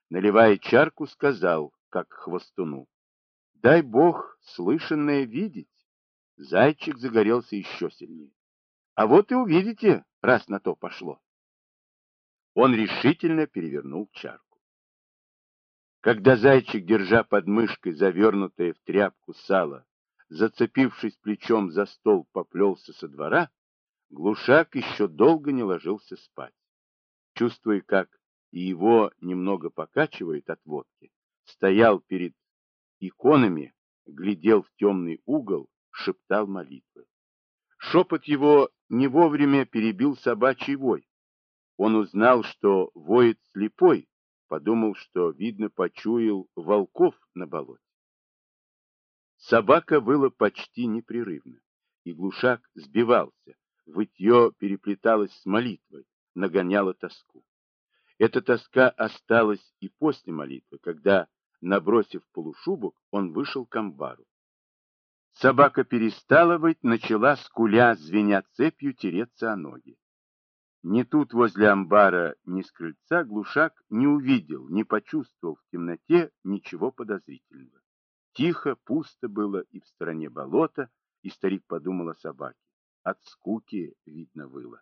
наливая чарку, сказал, как к хвостуну: дай бог слышанное видеть. Зайчик загорелся еще сильнее. А вот и увидите, раз на то пошло. Он решительно перевернул чарку. Когда зайчик, держа под мышкой завернутое в тряпку сало, зацепившись плечом за стол, поплелся со двора, Глушак еще долго не ложился спать. Чувствуя, как и его немного покачивает от водки, стоял перед иконами, глядел в темный угол, шептал молитвы. Шепот его не вовремя перебил собачий вой. Он узнал, что воет слепой, подумал, что, видно, почуял волков на болоте. Собака выла почти непрерывно, и Глушак сбивался, вытье переплеталось с молитвой, нагоняло тоску. Эта тоска осталась и после молитвы, когда, набросив полушубок, он вышел к амбару. Собака перестала выть, начала, скуля, звеня цепью, тереться о ноги. Ни тут возле амбара, ни с крыльца Глушак не увидел, не почувствовал в темноте ничего подозрительного. Тихо, пусто было и в стороне болота, и старик подумал о собаке. От скуки, видно, выло.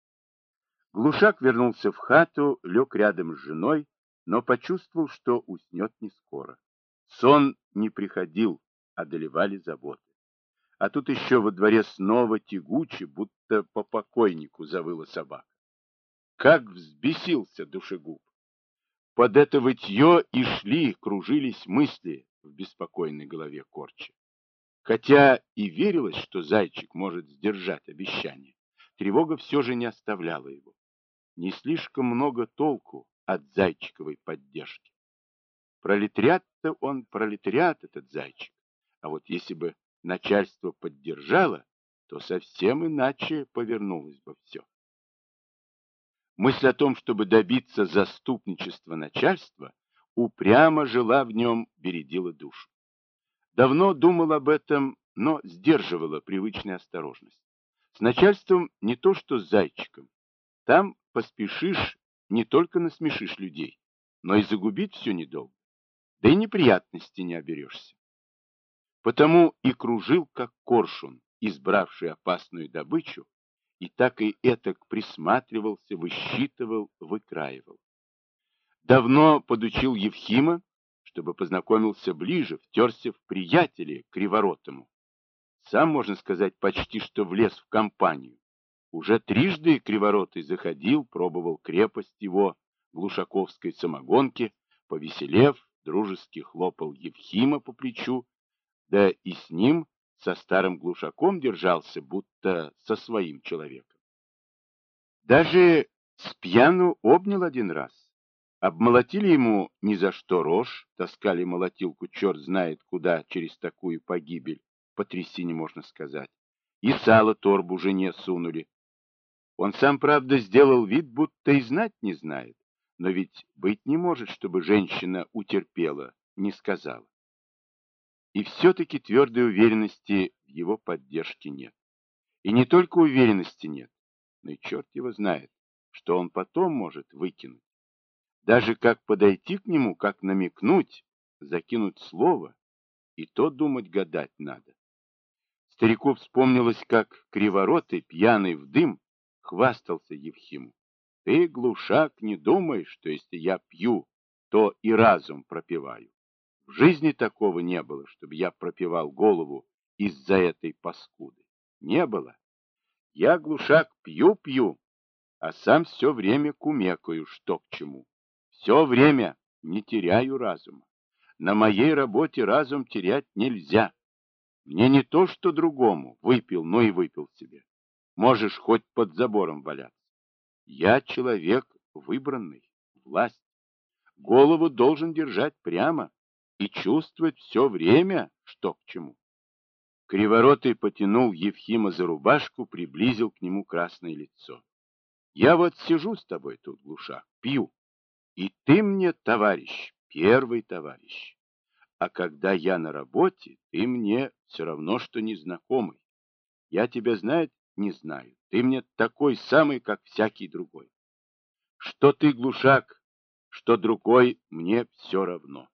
Глушак вернулся в хату, лег рядом с женой, но почувствовал, что уснет не скоро. Сон не приходил, одолевали заботы. А тут еще во дворе снова тягуче, будто по покойнику завыла собака. Как взбесился душегуб! Под это вытье и шли, кружились мысли в беспокойной голове Корча. Хотя и верилось, что зайчик может сдержать обещание, тревога все же не оставляла его. Не слишком много толку от зайчиковой поддержки. Пролетариат-то он пролетариат, этот зайчик. А вот если бы начальство поддержало, то совсем иначе повернулось бы все. Мысль о том, чтобы добиться заступничества начальства, упрямо жила в нем, бередила душу. Давно думал об этом, но сдерживала привычная осторожность. С начальством не то что с зайчиком. Там поспешишь, не только насмешишь людей, но и загубить все недолго. Да и неприятностей не оберешься. Потому и кружил, как коршун, избравший опасную добычу, и так и этак присматривался, высчитывал, выкраивал. Давно подучил Евхима, чтобы познакомился ближе, втерся в приятели к Криворотому. Сам, можно сказать, почти что влез в компанию. Уже трижды Криворотый заходил, пробовал крепость его глушаковской самогонки, повеселев, дружески хлопал Евхима по плечу, да и с ним, со старым глушаком, держался, будто со своим человеком. Даже с пьяну обнял один раз. Обмолотили ему ни за что рожь, таскали молотилку черт знает куда через такую погибель, по трясине можно сказать, и сало торбу жене сунули. Он сам, правда, сделал вид, будто и знать не знает, но ведь быть не может, чтобы женщина утерпела, не сказала. И все-таки твердой уверенности в его поддержке нет. И не только уверенности нет, но и черт его знает, что он потом может выкинуть. Даже как подойти к нему, как намекнуть, закинуть слово, и то думать гадать надо. Старику вспомнилось, как Криворотый, пьяный в дым, хвастался Евхиму. Ты, глушак, не думай, что если я пью, то и разум пропиваю. В жизни такого не было, чтобы я пропивал голову из-за этой паскуды. Не было. Я, глушак, пью, а сам все время кумекаю, что к чему. Все время не теряю разума. На моей работе разум терять нельзя. Мне не то, что другому. Выпил, но и выпил себе. Можешь хоть под забором валяться. Я человек выбранный, власть. Голову должен держать прямо и чувствовать все время, что к чему. Криворотый потянул Евхима за рубашку, приблизил к нему красное лицо. Я вот сижу с тобой тут, глушак, пью. И ты мне товарищ, первый товарищ. А когда я на работе, ты мне все равно, что незнакомый. Я тебя, знает, не знаю. Ты мне такой самый, как всякий другой. Что ты, глушак, что другой мне все равно.